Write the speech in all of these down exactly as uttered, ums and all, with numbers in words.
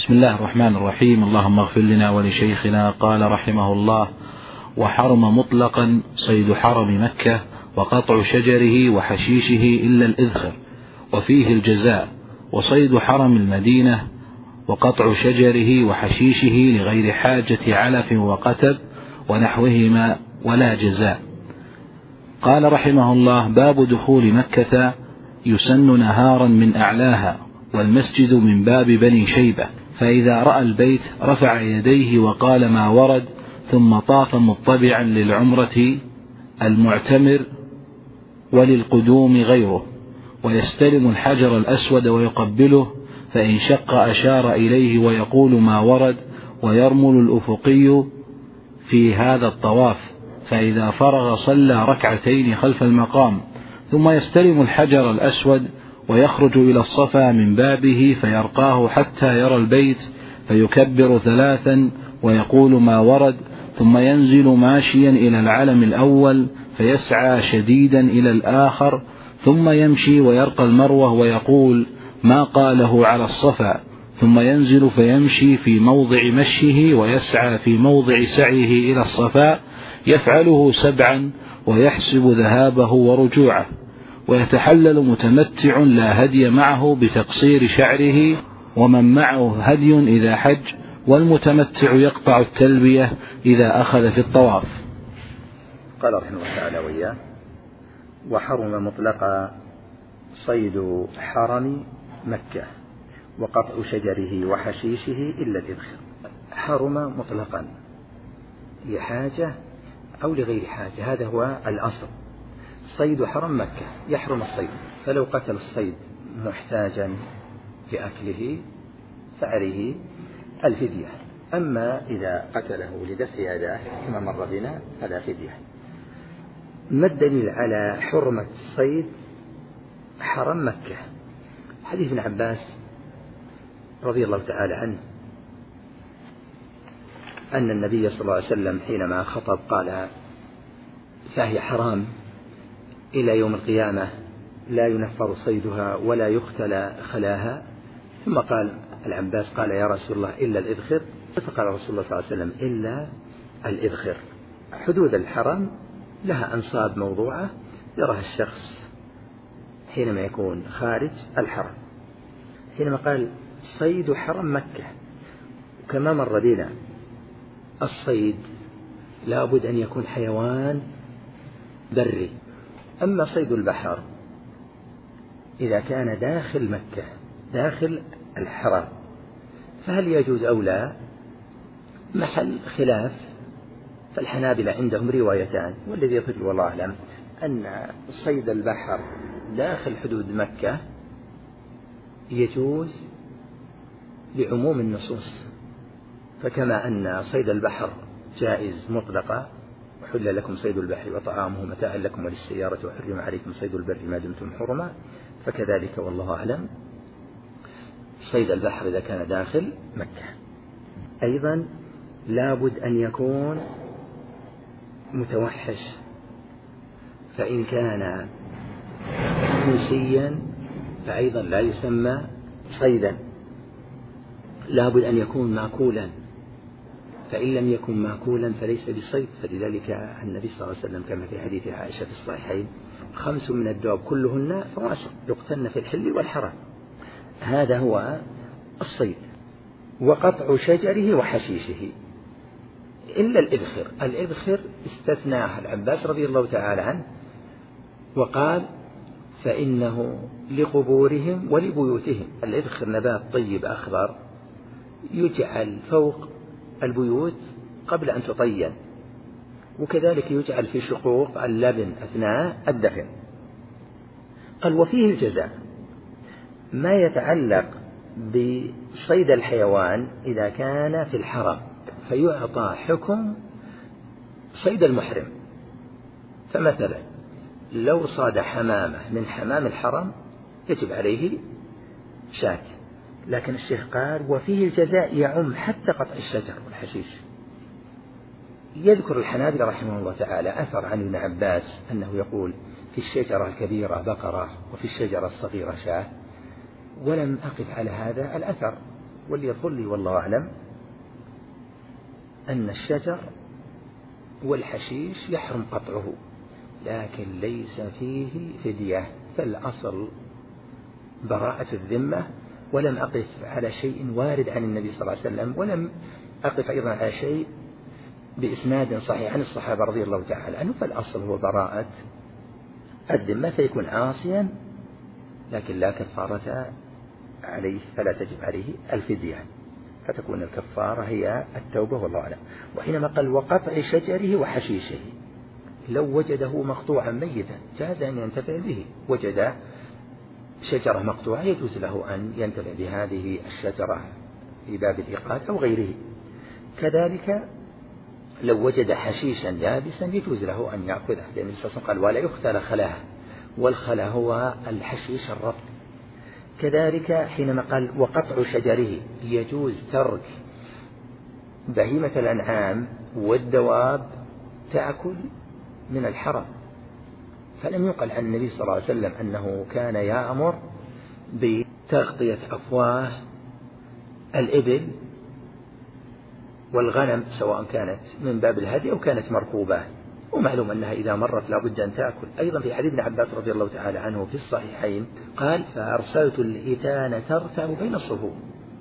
بسم الله الرحمن الرحيم. اللهم اغفر لنا ولشيخنا. قال رحمه الله: وحرم مطلقا صيد حرم مكة وقطع شجره وحشيشه إلا الإذخر وفيه الجزاء، وصيد حرم المدينة وقطع شجره وحشيشه لغير حاجة علف وقتب ونحوهما ولا جزاء. قال رحمه الله: باب دخول مكة يسن نهارا من أعلاها، والمسجد من باب بني شيبة، فإذا رأى البيت رفع يديه وقال ما ورد، ثم طاف مطبعا للعمرة المعتمر وللقدوم غيره، ويستلم الحجر الأسود ويقبله، فإن شق أشار إليه ويقول ما ورد، ويرمل الأفقي في هذا الطواف، فإذا فرغ صلى ركعتين خلف المقام، ثم يستلم الحجر الأسود ويخرج إلى الصفا من بابه فيرقاه حتى يرى البيت، فيكبر ثلاثا ويقول ما ورد، ثم ينزل ماشيا إلى العلم الأول فيسعى شديدا إلى الآخر، ثم يمشي ويرقى المروة ويقول ما قاله على الصفا، ثم ينزل فيمشي في موضع مشيه ويسعى في موضع سعيه إلى الصفا، يفعله سبعا ويحسب ذهابه ورجوعه، ويتحلل متمتع لا هدي معه بتقصير شعره، ومن معه هدي إذا حج، والمتمتع يقطع التلبية إذا أخذ في الطواف. قال رحمه الله تعالى وإياه: وحرم مطلقا صيد حرم مكة وقطع شجره وحشيشه إلا الإذخر. حرم مطلقا لحاجة أو لغير حاجة، هذا هو الأصل. صيد حرم مكة يحرم الصيد، فلو قتل الصيد محتاجا لأكله فعليه الفدية، أما إذا قتله لدفع أذاه كما مر بنا فلا فدية. ما الدليل على حرمة صيد حرم مكة؟ حديث ابن عباس رضي الله تعالى عنه أن النبي صلى الله عليه وسلم حينما خطب قال: فهي حرام إلى يوم القيامة لا ينفر صيدها ولا يختلى خلاها. ثم قال العباس قال: يا رسول الله إلا الإذخر، فقال رسول الله صلى الله عليه وسلم: إلا الإذخر. حدود الحرم لها أنصاب موضوعة يراها الشخص حينما يكون خارج الحرم. حينما قال صيد حرم مكة، كما مر بنا الصيد لا بد أن يكون حيوان بري. أما صيد البحر إذا كان داخل مكة داخل الحرم فهل يجوز أو لا؟ محل خلاف، فالحنابلة عندهم روايتان، والذي يظهر والله أعلم أن صيد البحر داخل حدود مكة يجوز لعموم النصوص، فكما أن صيد البحر جائز مطلقا: وحل لكم صيد البحر وطعامه متاعا لكم وللسيارة وحرم عليكم صيد البر ما دمتم حرما، فكذلك والله أعلم صيد البحر إذا كان داخل مكة. أيضا لابد أن يكون متوحش، فإن كان انسيا فأيضا لا يسمى صيدا. لابد أن يكون مأكولا، فإن لم يكن مأكولا فليس بصيد، فلذلك النبي صلى الله عليه وسلم كما في حديث عائشة في الصحيحين: خمس من الدواب كلهن فواسق يقتلن في الحل والحرام. هذا هو الصيد. وقطع شجره وحشيشه إلا الإذخر. الإذخر استثناه العباس رضي الله تعالى عنه وقال: فإنه لقبورهم ولبيوتهم. الإذخر نبات طيب أخضر يجعل فوق البيوت قبل أن تطين، وكذلك يجعل في شقوق اللبن أثناء الدفن. قال: وفيه الجزاء. ما يتعلق بصيد الحيوان إذا كان في الحرم فيعطى حكم صيد المحرم. فمثلا لو صاد حمامة من حمام الحرم يجب عليه شاة، لكن الشيخ قال: وفيه الجزاء يعم حتى قطع الشجر والحشيش. يذكر الحنابلة رحمه الله تعالى أثر عن ابن عباس أنه يقول: في الشجرة الكبيرة بقرة وفي الشجرة الصغيرة شاة، ولم أقف على هذا الأثر، واللي يظهر لي والله أعلم أن الشجر والحشيش يحرم قطعه، لكن ليس فيه فدية، فالأصل براءة الذمة. ولم أقف على شيء وارد عن النبي صلى الله عليه وسلم، ولم أقف أيضا على شيء بإسناد صحيح عن الصحابة رضي الله تعالى عنهم، فالأصل هو براءة الذمة، فيكون عاصيا لكن لا كفارة عليه، فلا تجب عليه الفدية، فتكون الكفارة هي التوبة والله أعلم. وحينما قال وقطع شجره وحشيشه، لو وجده مقطوعا ميتا جاز أن ينتفع به، وجد شجرة مقطوعة يجوز له أن ينتفع بهذه الشجرة في باب الإيقاد أو غيره. كذلك لو وجد حشيشا يابسا يجوز له أن يأخذه، لأن النبي صلى الله عليه وسلم قال ولا يختل خلاه، والخلا هو الحشيش الرطب. كذلك حينما قال وقطع شجره يجوز ترك بهيمة الأنعام والدواب تأكل من الحرم، فلم يقل عن النبي صلى الله عليه وسلم أنه كان يأمر بتغطية أفواه الإبل والغنم سواء كانت من باب الهدي أو كانت مركوبة، ومعلوم أنها إذا مرت لا بد أن تأكل. أيضا في حديث ابن عباس رضي الله تعالى عنه في الصحيحين قال فأرسلت الإيتان ترتع بين الصفوف،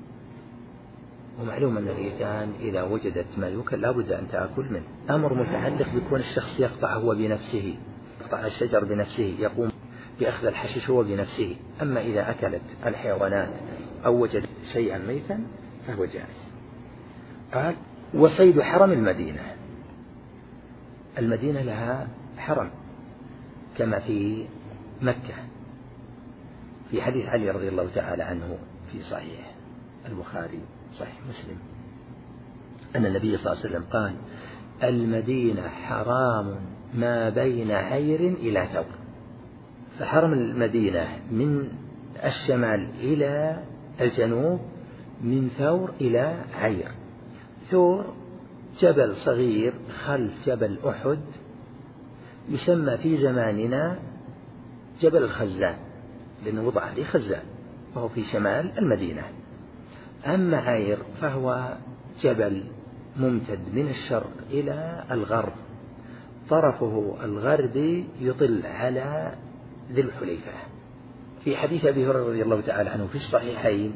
ومعلوم أن الإيتان إذا وجدت ما يؤكل لا بد أن تأكل منه. أمر متعلق بكون الشخص يقطع هو بنفسه، يقطع الشجر بنفسه، يقوم بأخذ الحشيش هو بنفسه. أما إذا أكلت الحيوانات أو وجدت شيئا ميتا فهو جائز. قال وصيد حرم المدينة، المدينة لها حرم كما في مكة، في حديث علي رضي الله تعالى عنه في صحيح البخاري صحيح مسلم أن النبي صلى الله عليه وسلم قال المدينة حرام ما بين عير إلى ثور، فحرم المدينة من الشمال إلى الجنوب من ثور إلى عير. ثور جبل صغير خلف جبل أحد يسمى في زماننا جبل الخزان، لأنه وضع عليه خزان وهو في شمال المدينة. أما عير فهو جبل ممتد من الشرق إلى الغرب، طرفه الغربي يطل على ذي الحليفة. في حديث أبي هريرة رضي الله تعالى عنه في الصحيحين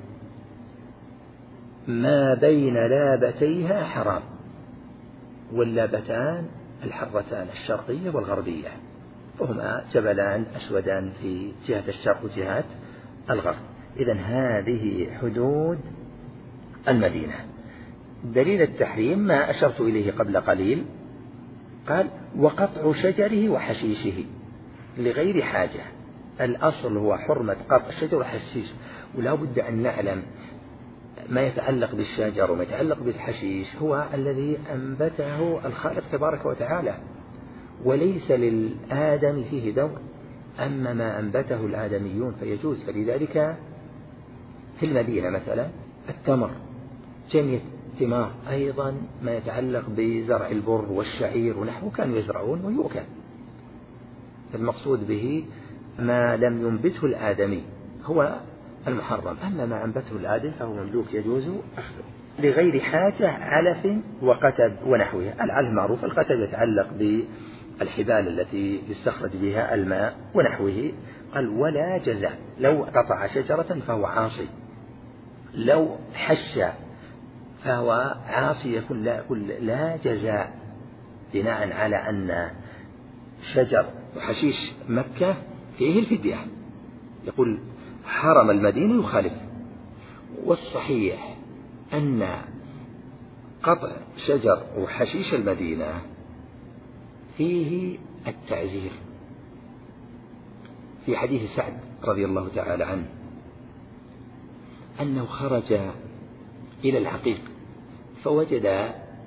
ما بين لابتيها حرام، واللابتان الحرتان الشرقية والغربية، فهما جبلان أسودان في جهة الشرق وجهة الغرب. إذن هذه حدود المدينة. دليل التحريم ما أشرت إليه قبل قليل، قال وقطع شجره وحشيشه لغير حاجة. الأصل هو حرمة قطع الشجر والحشيش، ولا بد أن نعلم ما يتعلق بالشجر وما يتعلق بالحشيش هو الذي أنبته الخالق تبارك وتعالى، وليس للآدم فيه دور. أما ما أنبته الآدميون فيجوز. فلذلك في المدينة مثلا التمر، جنية الثمار، أيضا ما يتعلق بزرع البر والشعير ونحوه كانوا يزرعون ويؤكل، المقصود به ما لم ينبته الآدمي هو المحرم. أما ما أنبته الآدم فهو مملوك يجوز أخذه لغير حاجة، علف وقتب ونحوها. العلف معروف، القتب يتعلق بالحبال التي يستخرج بها الماء ونحوه. قال ولا جزاء، لو قطع شجرة فهو عاصي، لو حش فهو عاصي، يكون لا, لا جزاء، بناء على أن شجر وحشيش مكة فيه الفدية. يقول حرم المدينة يخالف، والصحيح أن قطع شجر وحشيش المدينة فيه التعزير. في حديث سعد رضي الله تعالى عنه أنه خرج إلى الحقيق فوجد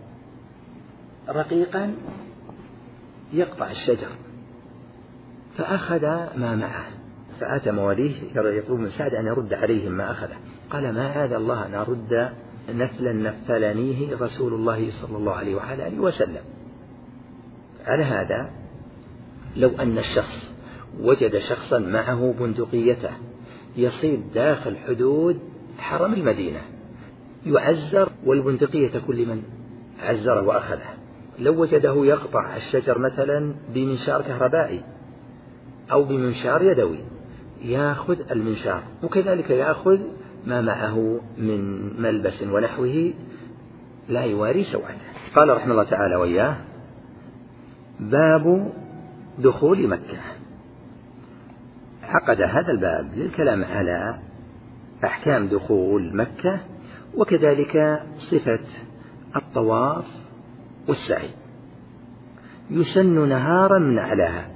رقيقا يقطع الشجر، فأخذ ما معه، فأتى مواليه يطلب من سعد أن يرد عليهم ما أخذه. قال ما هذا الله أن أرد نفلا نفلنيه رسول الله صلى الله عليه وعلى آله وسلم. على هذا لو أن الشخص وجد شخصا معه بندقيته يصيد داخل حدود حرم المدينة يعزر، والبندقية تكون لمن عزره وأخذه. لو وجده يقطع الشجر مثلا بمنشار كهربائي أو بمنشار يدوي يأخذ المنشار، وكذلك يأخذ ما معه من ملبس ونحوه لا يواري سوءته. قال رحمه الله تعالى وإياه: باب دخول مكة. عقد هذا الباب للكلام على أحكام دخول مكة، وكذلك صفة الطواف والسعي. يسن نهارا من أعلاها،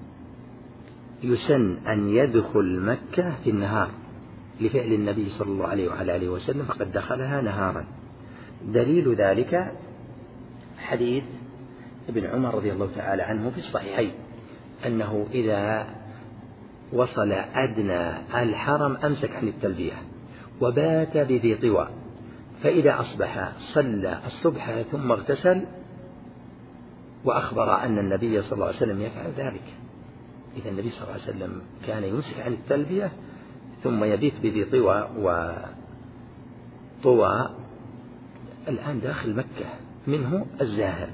يسن أن يدخل مكة في النهار لفعل النبي صلى الله عليه وعلى آله وسلم، فقد دخلها نهارا. دليل ذلك حديث ابن عمر رضي الله تعالى عنه في الصحيحين أنه إذا وصل أدنى الحرم أمسك عن التلبية وبات بذي طوى، فإذا أصبح صلى الصبح ثم اغتسل، وأخبر أن النبي صلى الله عليه وسلم يفعل ذلك. إذا النبي صلى الله عليه وسلم كان يمسك عن التلبية ثم يبيت بذي طوى وطوى الآن داخل مكة، منه الزاهر.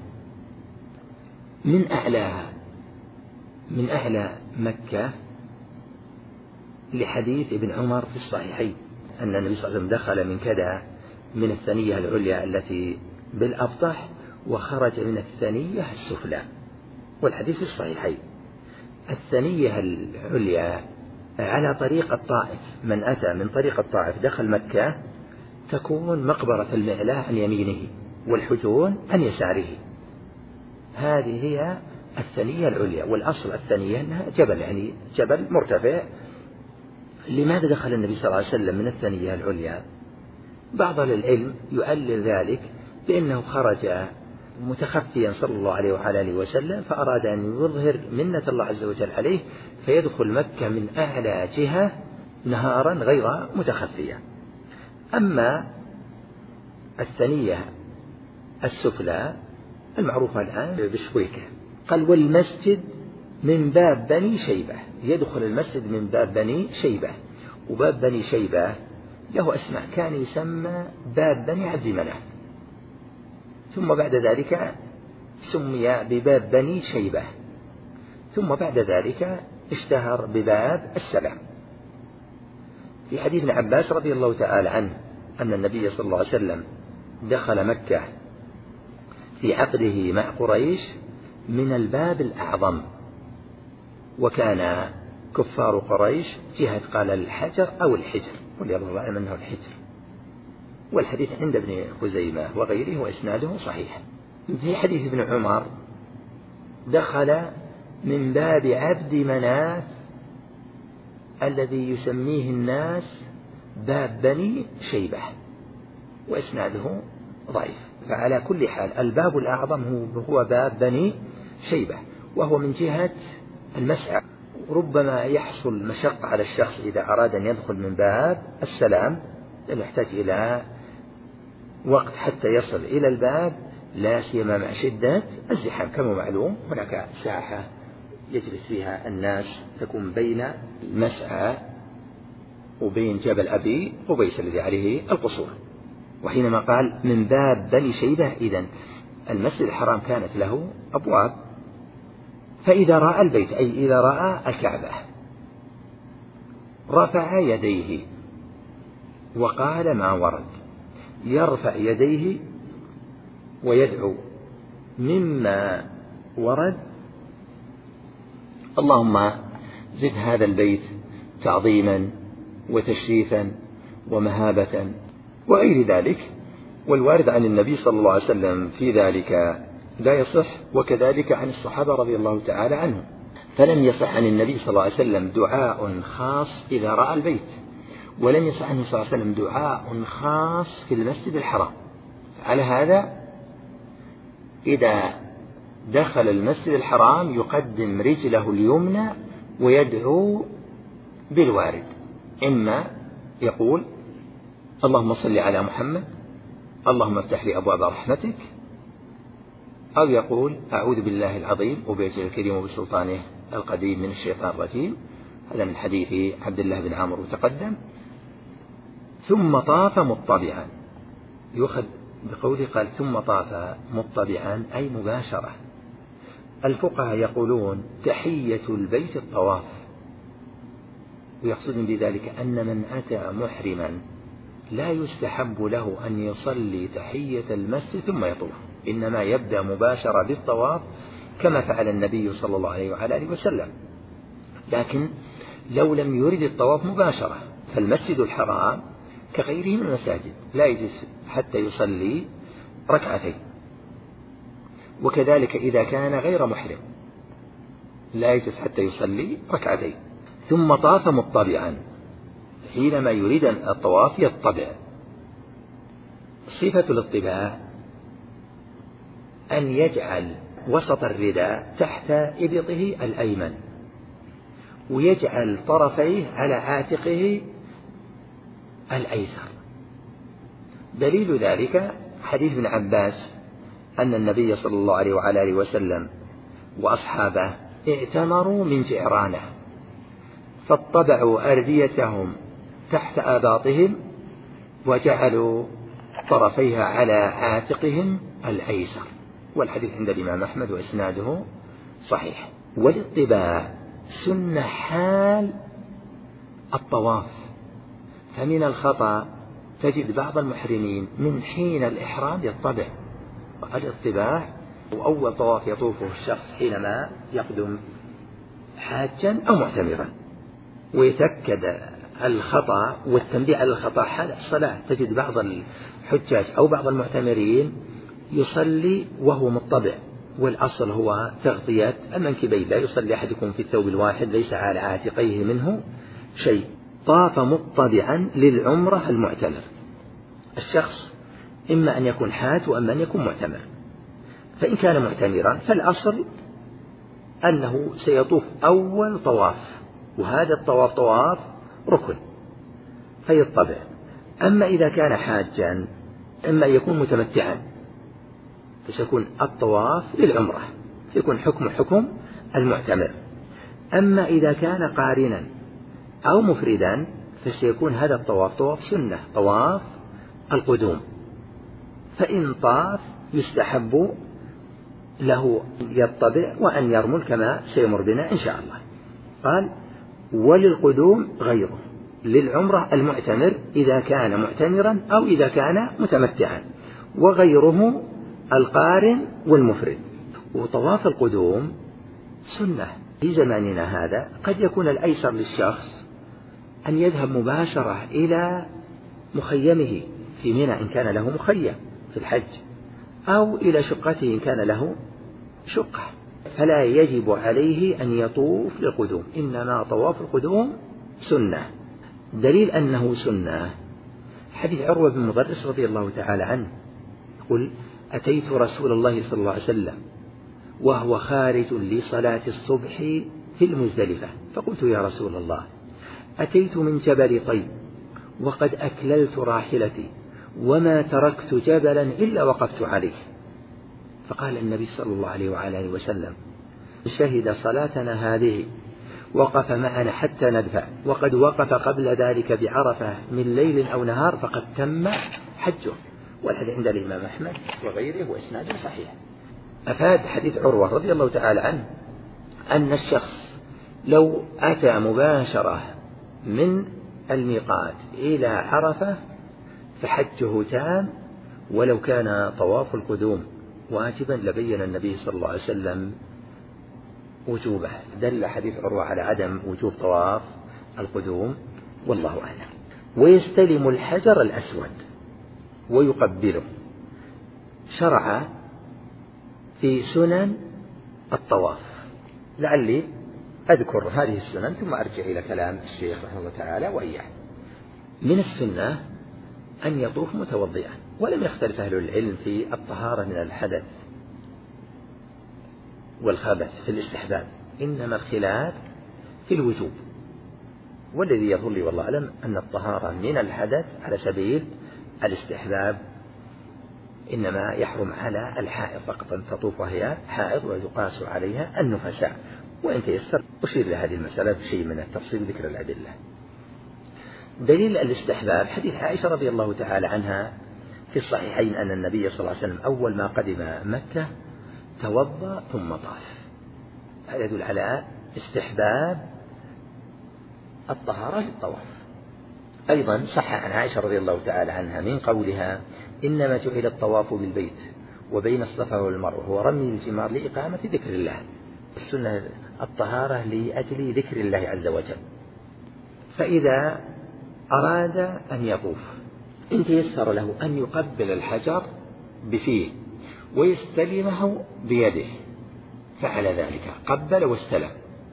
من أعلاها، من أعلى مكة لحديث ابن عمر في الصحيحين أن النبي صلى الله عليه وسلم دخل من كذا من الثنية العليا التي بالأبطح وخرج من الثنية السفلى، والحديث في الصحيحين. الثنية العليا على طريق الطائف، من أتى من طريق الطائف دخل مكة تكون مقبرة المعلاة عن يمينه والحجون عن يساره. هذه هي الثنية العليا، والأصل الثنية أنها جبل، يعني جبل مرتفع. لماذا دخل النبي صلى الله عليه وسلم من الثنية العليا؟ بعض العلم يؤلل ذلك بأنه خرج متخفيا صلى الله عليه وعلى آله وسلم، فأراد أن يظهر منة الله عز وجل عليه، فيدخل مكة من أعلى جهة نهارا غير متخفية. أما الثنية السفلى المعروفة الآن بشويكة، قال: والمسجد من باب بني شيبة. يدخل المسجد من باب بني شيبة، وباب بني شيبة له أسماء، كان يسمى باب بني عبد مناف، ثم بعد ذلك سمي بباب بني شيبة، ثم بعد ذلك اشتهر بباب السلام. في حديث ابن عباس رضي الله تعالى عنه أن النبي صلى الله عليه وسلم دخل مكة في عقده مع قريش من الباب الأعظم، وكان كفار قريش جهة قال الحجر أو الحجر، واليظهر الله أنه الحجر، والحديث عند ابن خزيمة وغيره وإسناده صحيح. في حديث ابن عمر دخل من باب عبد مناف الذي يسميه الناس باب بني شيبة، وإسناده ضعيف. فعلى كل حال الباب الأعظم هو باب بني شيبة، وهو من جهة المسعى. ربما يحصل مشقة على الشخص إذا أراد أن يدخل من باب السلام، لأنه يحتاج إلى وقت حتى يصل إلى الباب، لا سيما مع شدة الزحام. كما معلوم هناك ساحة يجلس فيها الناس تكون بين المسعى وبين جبل أبي قبيس الذي عليه القصور. وحينما قال من باب بني شيبة، إذن المسجد الحرام كانت له أبواب، فإذا رأى البيت أي إذا رأى الكعبة رفع يديه وقال ما ورد. يرفع يديه ويدعو مما ورد: اللهم زد هذا البيت تعظيما وتشريفا ومهابة وغير ذلك. والوارد عن النبي صلى الله عليه وسلم في ذلك لا يصح، وكذلك عن الصحابة رضي الله تعالى عنهم. فلم يصح عن النبي صلى الله عليه وسلم دعاء خاص إذا رأى البيت، ولم يصح عنه صلى الله عليه وسلم دعاء خاص في المسجد الحرام. على هذا إذا دخل المسجد الحرام يقدم رجله اليمنى ويدعو بالوارد، إما يقول اللهم صل على محمد، اللهم افتح لي أبواب رحمتك، أو يقول أعوذ بالله العظيم وبيته الكريم وبسلطانه القديم من الشيطان الرجيم. هذا من حديث عبد الله بن عمرو تقدم. ثم طاف مطبعا، يؤخذ بقوله قال ثم طاف مطبعا أي مباشرة. الفقهاء يقولون تحية البيت الطواف، ويقصدون بذلك أن من أتى محرما لا يستحب له أن يصلي تحية المسجد ثم يطوف، إنما يبدأ مباشرة بالطواف كما فعل النبي صلى الله عليه وعلى آله وسلم. لكن لو لم يرد الطواف مباشرة فالمسجد الحرام كغيره من المساجد لا يجوز حتى يصلي ركعتين، وكذلك إذا كان غير محرم لا يجوز حتى يصلي ركعتين. ثم طاف مطبعا، حينما يريد الطواف يطبع. صفة الاطباع أن يجعل وسط الرداء تحت إبطه الأيمن، ويجعل طرفيه على عاتقه الأيسر. دليل ذلك حديث ابن عباس أن النبي صلى الله عليه وعلى آله وسلم وأصحابه ائتمروا من جعرانة فاطبعوا أرديتهم تحت آباطهم وجعلوا طرفيها على عاتقهم الأيسر، والحديث عند الإمام أحمد وإسناده صحيح. والاطباع سنة حال الطواف، فمن الخطأ تجد بعض المحرمين من حين الإحرام يطبع. الاطباع وأول طواف يطوفه الشخص حينما يقدم حاجا أو معتمرا، ويتأكد الخطأ والتنبيه على الخطأ حال الصلاة. تجد بعض الحجاج أو بعض المعتمرين يصلي وهو مطبع، والأصل هو تغطية المنكبين، لا يصلي أحدكم في الثوب الواحد ليس على عاتقيه منه شيء. طاف مطبعا للعمرة المعتمر، الشخص إما أن يكون حاج وإما أن يكون معتمر. فإن كان معتمرا فالأصل أنه سيطوف أول طواف، وهذا الطواف طواف ركن فيطبع. أما إذا كان حاجا إما أن يكون متمتعا فسيكون الطواف للعمرة، يكون حكم حكم المعتمر. أما إذا كان قارنا أو مفردا فسيكون هذا الطواف طواف سنة، طواف القدوم. فإن طاف يستحب له يطبع وأن يرمل كما سيمر بنا إن شاء الله. قال وللقدوم غيره، للعمرة المعتمر إذا كان معتمرا أو إذا كان متمتعا، وغيره القارن والمفرد. وطواف القدوم سنة في زماننا هذا، قد يكون الأيسر للشخص أن يذهب مباشرة إلى مخيمه في منى إن كان له مخيم في الحج، أو إلى شقته إن كان له شقة، فلا يجب عليه أن يطوف للقدوم، إنما طواف القدوم سنة. دليل أنه سنة حديث عروة بن مضرس رضي الله تعالى عنه يقول أتيت رسول الله صلى الله عليه وسلم وهو خارج لصلاة الصبح في المزدلفة، فقلت يا رسول الله أتيت من جبل طيب وقد أكللت راحلتي وما تركت جبلا إلا وقفت عليه. فقال النبي صلى الله عليه وعلى آله وسلم شهد صلاتنا هذه وقف معنا حتى ندفع، وقد وقف قبل ذلك بعرفة من ليل أو نهار فقد تم حجه. والحديث عند الإمام أحمد وغيره وإسناده صحيح. أفاد حديث عروة رضي الله تعالى عنه أن الشخص لو أتى مباشرة من الميقات إلى عرفة فحجه تام، ولو كان طواف القدوم واجبا لبين النبي صلى الله عليه وسلم وجوبه. دل حديث عروة على عدم وجوب طواف القدوم والله أعلم. ويستلم الحجر الأسود ويقبله. شرع في سنن الطواف، لعلي أذكر هذه السنن ثم أرجع إلى كلام الشيخ رحمه الله تعالى وإياه. من السنة أن يطوف متوضئا، ولم يختلف أهل العلم في الطهارة من الحدث والخبث في الاستحباب، إنما الخلاف في الوجوب. والذي يظهر لي والله أعلم أن الطهارة من الحدث على سبيل الاستحباب، إنما يحرم على الحائض فقط أن تطوف وهي حائض ويقاس عليها النفساء. وإن تيسر أشير لهذه المسألة بشيء من التفصيل ذكر الأدلة. دليل الاستحباب حديث عائشة رضي الله تعالى عنها في الصحيحين أن النبي صلى الله عليه وسلم أول ما قدم مكة توضأ ثم طاف. هذا يدل على استحباب الطهارة للطواف. أيضا صح عن عائشة رضي الله تعالى عنها من قولها: إنما جعل الطواف بالبيت وبين الصفا والمروة هو رمي الجمار لإقامة ذكر الله. السنة الطهارة لأجل ذكر الله عز وجل. فإذا أراد أن يطوف إن تيسر له أن يقبل الحجر بفيه ويستلمه بيده فعل ذلك، قبل واستلم،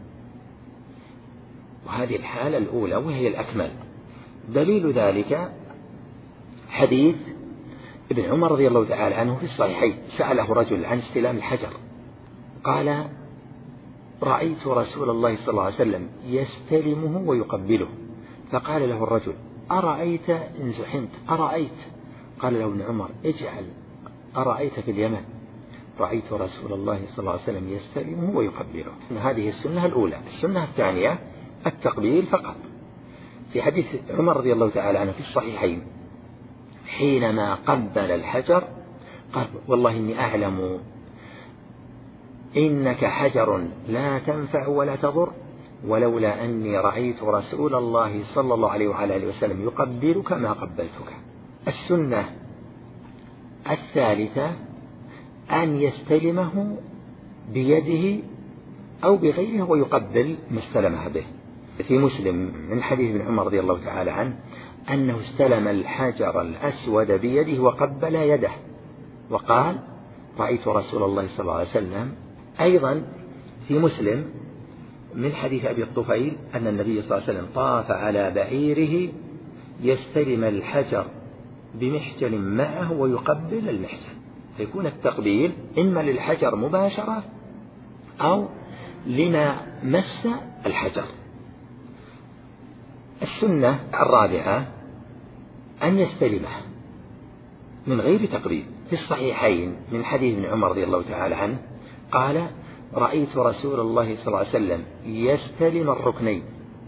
وهذه الحالة الأولى وهي الأكمل. دليل ذلك حديث ابن عمر رضي الله تعالى عنه في الصحيحين، سأله رجل عن استلام الحجر قال: رأيت رسول الله صلى الله عليه وسلم يستلمه ويقبله، فقال له الرجل: أرأيت إن زحمت أرأيت؟ قال له ابن عمر: اجعل أرأيت في اليمن، رأيت رسول الله صلى الله عليه وسلم يستلمه ويقبله. هذه السنة الأولى. السنة الثانية التقبيل فقط. في حديث عمر رضي الله تعالى عنه في الصحيحين حينما قبل الحجر قال: والله إني أعلم إنك حجر لا تنفع ولا تضر، ولولا أني رأيت رسول الله صلى الله عليه وعلى آله وسلم يقبلك ما قبلتك. السنة الثالثة أن يستلمه بيده أو بغيره ويقبل ما استلمها به. في مسلم من حديث ابن عمر رضي الله تعالى عنه أنه استلم الحجر الأسود بيده وقبل يده وقال: رأيت رسول الله صلى الله عليه وسلم. أيضا في مسلم من حديث أبي الطفيل أن النبي صلى الله عليه وسلم طاف على بعيره يستلم الحجر بمحجن معه ويقبل المحجن، فيكون التقبيل إما للحجر مباشرة أو لما مس الحجر. السنة الرابعة أن يستلمه من غير تقبيل. في الصحيحين من حديث ابن عمر رضي الله تعالى عنه قال: رأيت رسول الله صلى الله عليه وسلم يستلم الركنين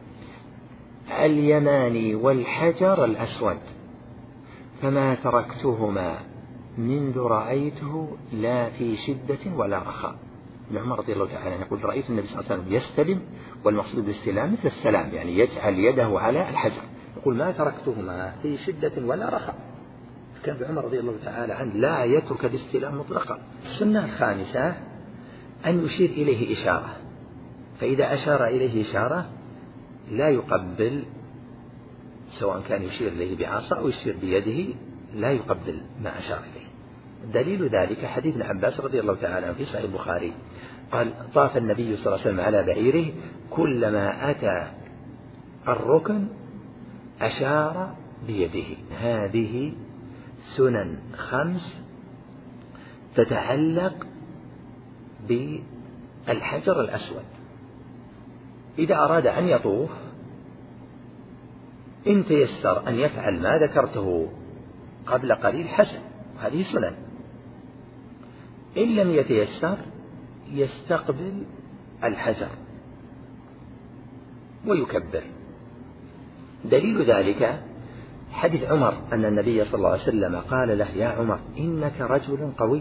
اليماني والحجر الأسود فما تركتهما منذ رأيته لا في شدة ولا رخاء. ابن عمر رضي الله تعالى عنه يقول: رأيت النبي صلى الله عليه وسلم يستلم، والمقصود بالاستلام مثل السلام، يعني يجعل يده على الحجر. يقول: ما تركتهما في شدة ولا رخاء. كان ابن عمر رضي الله تعالى عنه لا يترك الاستلام مطلقا. السنة الخامسة أن يشير إليه إشارة، فإذا أشار إليه إشارة لا يقبل، سواء كان يشير إليه بعصا أو يشير بيده لا يقبل ما أشار إليه. دليل ذلك حديث ابن عباس رضي الله تعالى عنه في صحيح البخاري قال: طاف النبي صلى الله عليه وسلم على بعيره كلما أتى الركن أشار بيده. هذه سنن خمس تتعلق بالحجر الأسود. إذا أراد أن يطوف إن تيسر أن يفعل ما ذكرته قبل قليل حسن، هذه سنن. إن لم يتيسر يستقبل الحجر ويكبر. دليل ذلك حديث عمر أن النبي صلى الله عليه وسلم قال له: يا عمر إنك رجل قوي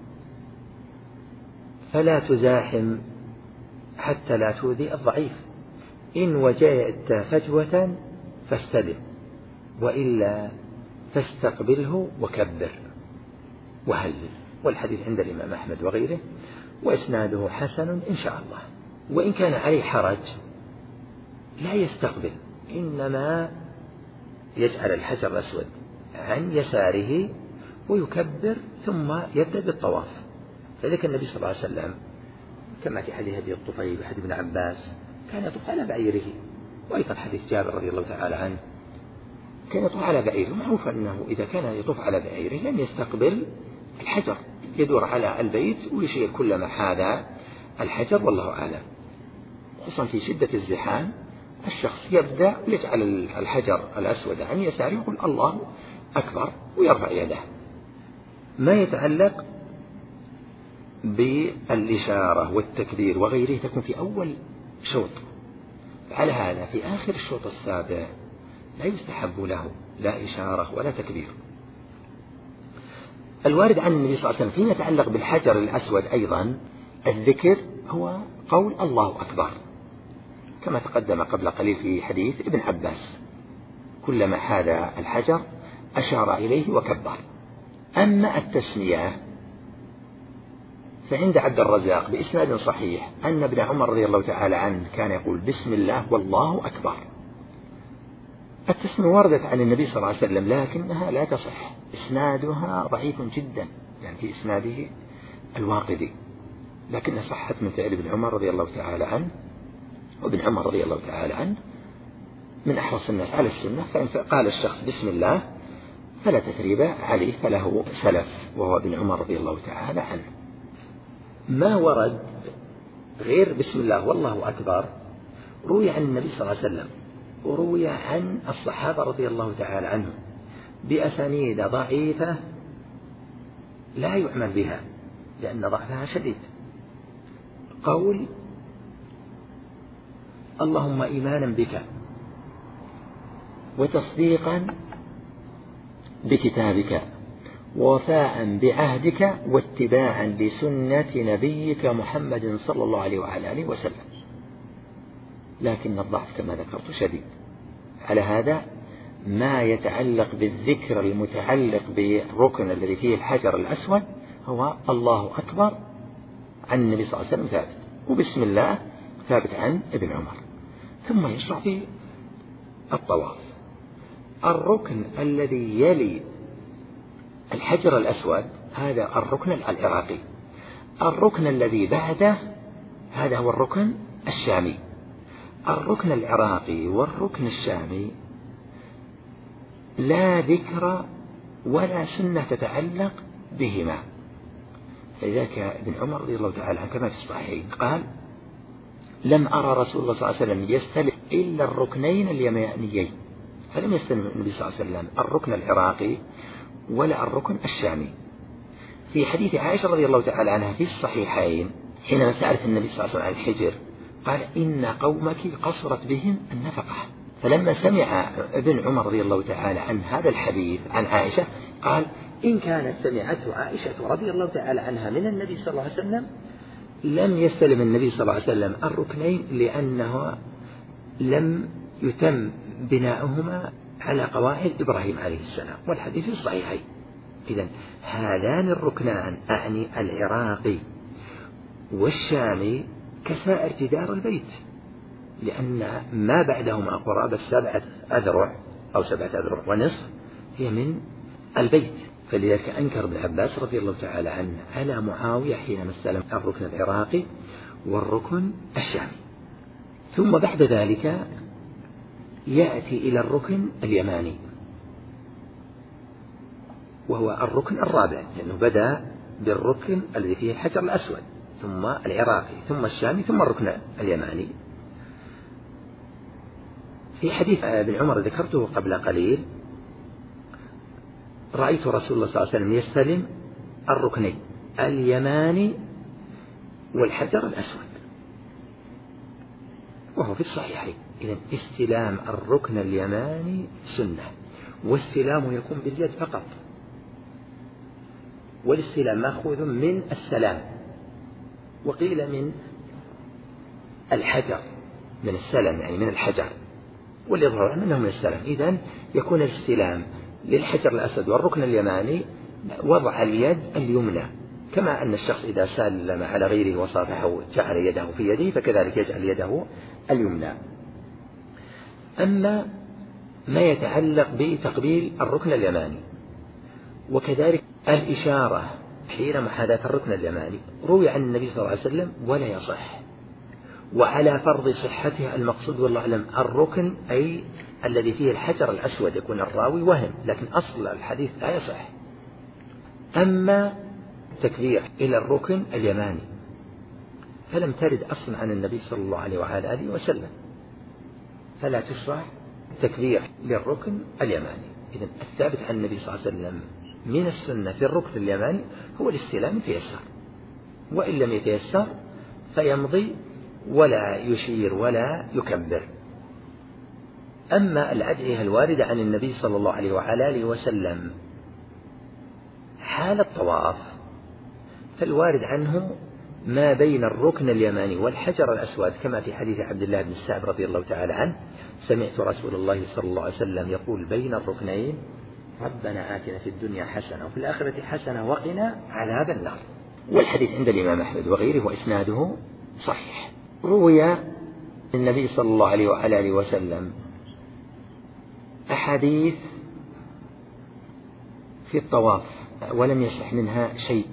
فلا تزاحم حتى لا تؤذي الضعيف، إن وجدت فجوة فاستلم وإلا فاستقبله وكبر وهلل. والحديث عند الإمام أحمد وغيره وإسناده حسن إن شاء الله. وإن كان عليه حرج لا يستقبل، إنما يجعل الحجر الأسود عن يساره ويكبر ثم يبدأ بالطواف. فذلك النبي صلى الله عليه وسلم كما في حديث أبي الطفيل وحديث ابن عباس كان يطوف على بعيره، وأيضا حديث جابر رضي الله تعالى عنه كان يطوف على بعيره. معروف أنه إذا كان يطوف على بعيره لم يستقبل الحجر، يدور على البيت ويشير كل ما حاذا الحجر، والله أعلم. خصوصا في شدة الزحام الشخص يبدأ يجعل الحجر الأسود عن يساره يقول الله أكبر ويرفع يده. ما يتعلق بالإشارة والتكبير وغيره تكون في أول شوط، على هذا في آخر الشوط السابع لا يستحب له لا إشارة ولا تكبير. الوارد عن النبي صلى الله عليه وسلم فيما يتعلق بالحجر الأسود أيضا الذكر هو قول الله أكبر، كما تقدم قبل قليل في حديث ابن عباس: كلما حاذى الحجر أشار إليه وكبر. أما التسمية فعند عبد الرزاق بإسناد صحيح أن ابن عمر رضي الله تعالى عنه كان يقول: بسم الله والله أكبر. التسمية وردت عن النبي صلى الله عليه وسلم لكنها لا تصح، إسنادها ضعيف جدا، يعني في إسناده الواقدي، لكنها صحت من فعل ابن عمر رضي الله تعالى عنه، وابن عمر رضي الله تعالى عنه من أحرص الناس على السنة، فإن قال الشخص بسم الله فلا تثريب عليه، فله سلف وهو ابن عمر رضي الله تعالى عنه. ما ورد غير بسم الله والله أكبر روي عن النبي صلى الله عليه وسلم وروي عن الصحابة رضي الله تعالى عنهم بأسانيد ضعيفة لا يعمل بها لأن ضعفها شديد. قول: اللهم إيمانا بك وتصديقا بكتابك ووفاء بعهدك واتباعا لسنة نبيك محمد صلى الله عليه وعلى آله وسلم. لكن الضعف كما ذكرت شديد. على هذا ما يتعلق بالذكر المتعلق بالركن الذي فيه الحجر الأسود هو الله أكبر عن النبي صلى الله عليه وسلم ثابت، وبسم الله ثابت عن ابن عمر. ثم يشرع في الطواف. الركن الذي يلي الحجر الأسود هذا الركن العراقي. الركن الذي بعده هذا هو الركن الشامي. الركن العراقي والركن الشامي لا ذكر ولا سنة تتعلق بهما. فلذلك ابن عمر رضي الله تعالى عنه كما في الصحيحين قال: لم أرى رسول الله صلى الله عليه وسلم يستلم إلا الركنين اليمانيين، فلم يستلم النبي صلى الله عليه وسلم الركن العراقي ولا الركن الشامي. في حديث عائشة رضي الله تعالى عنها في الصحيحين حينما سألت النبي صلى الله عليه وسلم عن الحجر قال: إن قومك قصرت بهم النفقة. فلما سمع ابن عمر رضي الله تعالى عن هذا الحديث عن عائشة قال: إن كانت سمعته عائشة رضي الله تعالى عنها من النبي صلى الله عليه وسلم لم يستلم النبي صلى الله عليه وسلم الركنين لأنه لم يتم بناؤهما على قواعد إبراهيم عليه السلام، والحديث الصحيحين. إذن هذان الركنان أعني العراقي والشامي كسائر جدار البيت، لأن ما بعدهما قرابة سبعة أذرع أو سبعة أذرع ونصف هي من البيت. فلذلك أنكر ابن عباس رضي الله تعالى عنه على معاوية حينما استلم الركن العراقي والركن الشامي. ثم بعد ذلك يأتي إلى الركن اليماني وهو الركن الرابع، لأنه بدأ بالركن الذي فيه الحجر الأسود ثم العراقي ثم الشامي ثم الركن اليماني. في حديث ابن عمر ذكرته قبل قليل: رأيت رسول الله صلى الله عليه وسلم يستلم الركنين اليماني والحجر الأسود، وهو في الصحيحين. إذن استلام الركن اليماني سنة، واستلامه يكون باليد فقط، والاستلام مأخوذ من السلام، وقيل من الحجر، من السلام يعني من الحجر، والإظهار أنه من السلام. إذن يكون الاستلام للحجر الأسود والركن اليماني وضع اليد اليمنى، كما أن الشخص إذا سلم على غيره وصافحه جعل يده في يده، فكذلك يجعل يده اليمنى. أما ما يتعلق بتقبيل الركن اليماني وكذلك الإشارة حين محاذاة الركن اليماني روي عن النبي صلى الله عليه وسلم ولا يصح، وعلى فرض صحتها المقصود والله أعلم الركن أي الذي فيه الحجر الأسود يكون الراوي وهم، لكن أصل الحديث لا يصح. أما التكبير إلى الركن اليماني فلم ترد أصلا عن النبي صلى الله عليه وعلى آله وسلم، فلا تشرع التكبير للركن اليماني. إذن الثابت عن النبي صلى الله عليه وسلم من السنة في الركن اليماني هو الاستلام يتيسر، وإن لم يتيسر فيمضي ولا يشير ولا يكبر. أما الأدعية الواردة عن النبي صلى الله عليه وعلى آله وسلم حال الطواف فالوارد عنه ما بين الركن اليماني والحجر الأسود، كما في حديث عبد الله بن السائب رضي الله تعالى عنه: سمعت رسول الله صلى الله عليه وسلم يقول بين الركنين: ربنا آتنا في الدنيا حسنة وفي الآخرة حسنة وقنا عذاب النار. والحديث عند الإمام أحمد وغيره وإسناده صحيح. روي النبي صلى الله عليه وعلى آله وسلم أحاديث في الطواف ولم يصح منها شيء،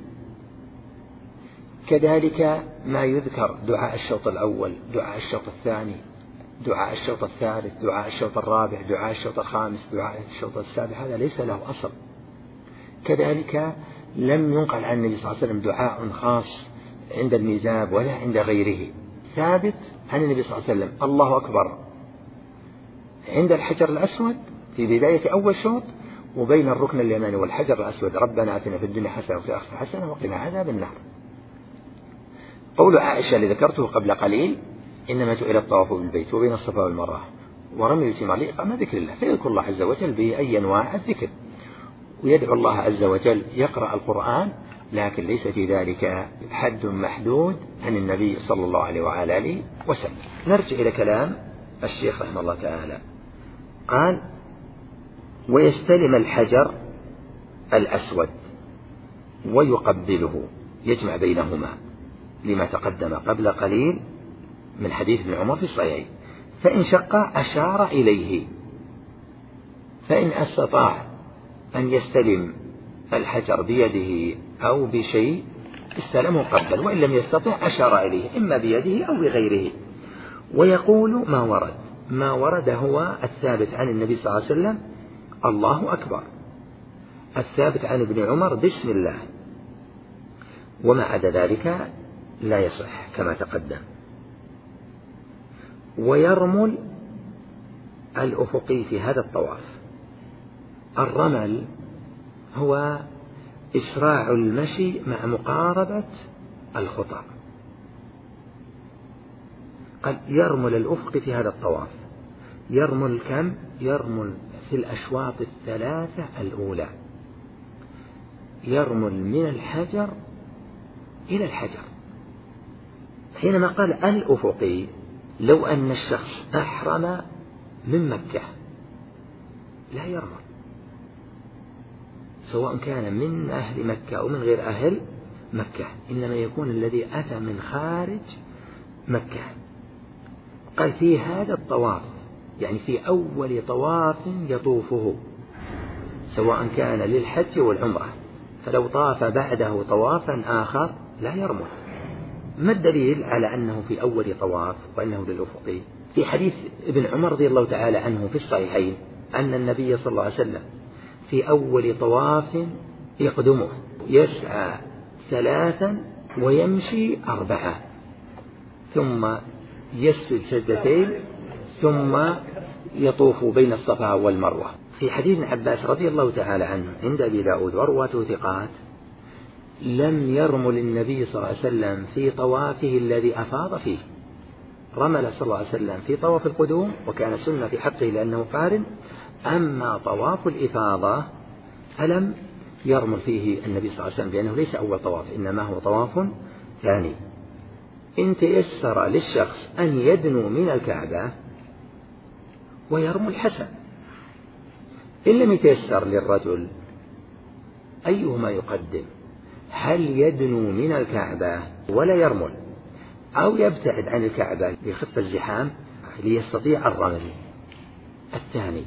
كذلك ما يذكر: دعاء الشوط الأول، دعاء الشوط الثاني، دعاء الشوط الثالث، دعاء الشوط الرابع، دعاء الشوط الخامس، دعاء الشوط السابع، هذا ليس له أصل. كذلك لم ينقل عن النبي صلى الله عليه وسلم دعاء خاص عند الميزاب ولا عند غيره. ثابت عن النبي صلى الله عليه وسلم: الله أكبر عند الحجر الأسود في بداية أول شوط، وبين الركن اليماني والحجر الأسود: ربنا آتنا في الدنيا حسنة وفي الآخرة حسنة وقنا عذاب النار. قول عائشة الذي ذكرته قبل قليل: إنما جئل الطواف بالبيت وبين الصفا والمروة ورمي الجمار لإقامة ذكر الله، فيذكر الله عز وجل بأي أنواع الذكر، ويدعو الله عز وجل، يقرأ القرآن، لكن ليس في ذلك حد محدود عن النبي صلى الله عليه وعلى آله وسلم. نرجع إلى كلام الشيخ رحمه الله تعالى. قال: ويستلم الحجر الأسود ويقبله، يجمع بينهما لما تقدم قبل قليل من حديث ابن عمر في الصحيح. فإن شق أشار إليه، فإن استطاع أن يستلم الحجر بيده أو بشيء استلمه قبل، وإن لم يستطع أشار إليه إما بيده أو بغيره. ويقول ما ورد ما ورد هو الثابت عن النبي صلى الله عليه وسلم: الله أكبر. الثابت عن ابن عمر: بسم الله. وما عدا ذلك لا يصح كما تقدم. ويرمل الأفقي في هذا الطواف. الرمل هو إسراع المشي مع مقاربة الخطى. قد يرمل الأفقي في هذا الطواف. يرمل كم؟ يرمل في الأشواط الثلاثة الأولى، يرمل من الحجر إلى الحجر. حينما قال الأفقي، لو أن الشخص أحرم من مكة لا يرمل، سواء كان من أهل مكة أو من غير أهل مكة، إنما يكون الذي أتى من خارج مكة. قال: في هذا الطواف، يعني في أول طواف يطوفه، سواء كان للحج والعمرة، فلو طاف بعده طوافا آخر لا يرمل. ما الدليل على أنه في أول طواف وأنه للأفقي؟ في حديث ابن عمر رضي الله تعالى عنه في الصحيحين أن النبي صلى الله عليه وسلم في أول طواف يقدمه يسعى ثلاثا ويمشي أربعة، ثم يسجد سجدتين، ثم يطوف بين الصفا والمروة. في حديث ابن عباس رضي الله تعالى عنه عند أبي داود ورواته ثقات: لم يرمل النبي صلى الله عليه وسلم في طوافه الذي أفاض فيه. رمل صلى الله عليه وسلم في طواف القدوم وكان سنة في حقه لأنه قارن، أما طواف الإفاضة فلم يرمل فيه النبي صلى الله عليه وسلم، لأنه ليس أول طواف، إنما هو طواف ثاني. إن تيسر للشخص أن يدنو من الكعبة ويرمل حسن، إن لم يتيسر للرجل أيهما يقدم؟ هل يدنو من الكعبة ولا يرمل، أو يبتعد عن الكعبة لخف الزحام ليستطيع الرمل؟ الثاني،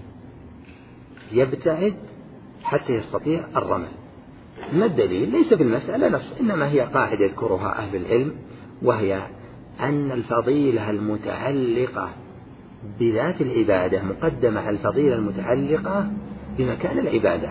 يبتعد حتى يستطيع الرمل. ما الدليل؟ ليس في المسألة نص، إنما هي قاعدة يذكرها أهل العلم، وهي أن الفضيلة المتعلقة بذات العبادة مقدمة على الفضيلة المتعلقة بمكان العبادة.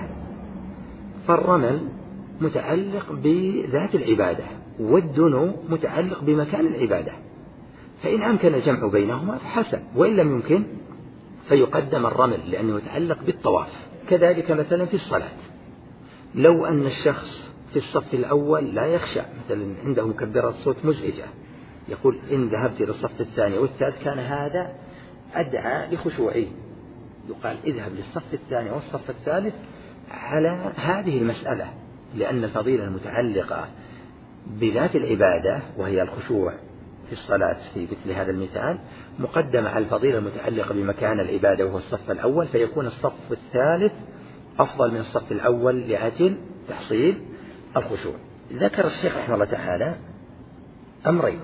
فالرمل متعلق بذات العبادة، والدنو متعلق بمكان العبادة، فإن أمكن الجمع بينهما فحسن، وإن لم يمكن فيقدم الرمل لأنه يتعلق بالطواف. كذلك مثلا في الصلاة، لو أن الشخص في الصف الأول لا يخشى، مثلا عنده مكبرات صوت مزعجة، يقول إن ذهبت إلى الصف الثاني والثالث كان هذا أدعى لخشوعه، يقال اذهب للصف الثاني والصف الثالث على هذه المسألة، لأن الفضيلة المتعلقة بذات العبادة وهي الخشوع في الصلاة في مثل هذا المثال مقدمة على الفضيلة المتعلقة بمكان العبادة وهو الصف الأول، فيكون الصف الثالث أفضل من الصف الأول لأجل تحصيل الخشوع. ذكر الشيخ رحمه الله تعالى أمرين: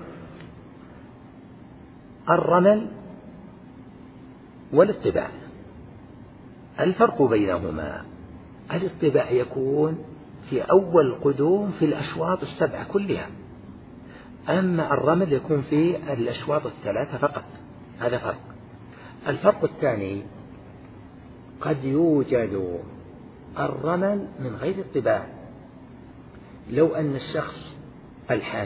الرمل والاطباع. الفرق بينهما: الاطباع يكون في أول القدوم في الأشواط السبعة كلها، أما الرمل يكون في الأشواط الثلاثة فقط. هذا فرق. الفرق الثاني: قد يوجد الرمل من غير اطباع. لو أن الشخص الحاج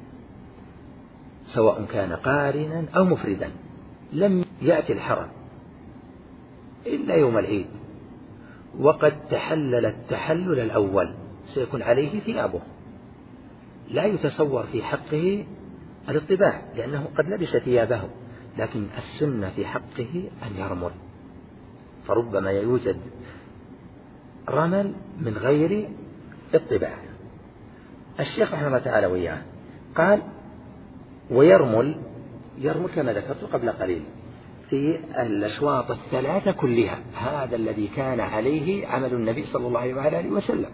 سواء كان قارنا أو مفردا لم يأتي الحرم إلا يوم العيد وقد تحلل التحلل الأول، سيكون عليه ثيابه، لا يتصور في حقه الاطباع لأنه قد لبس ثيابه، لكن السنة في حقه أن يرمل، فربما يوجد رمل من غير اطباع. الشيخ رحمه الله تعالى وياه قال: ويرمل، يرمل كما ذكرت قبل قليل في الأشواط الثلاثة كلها، هذا الذي كان عليه عمل النبي صلى الله عليه وسلم.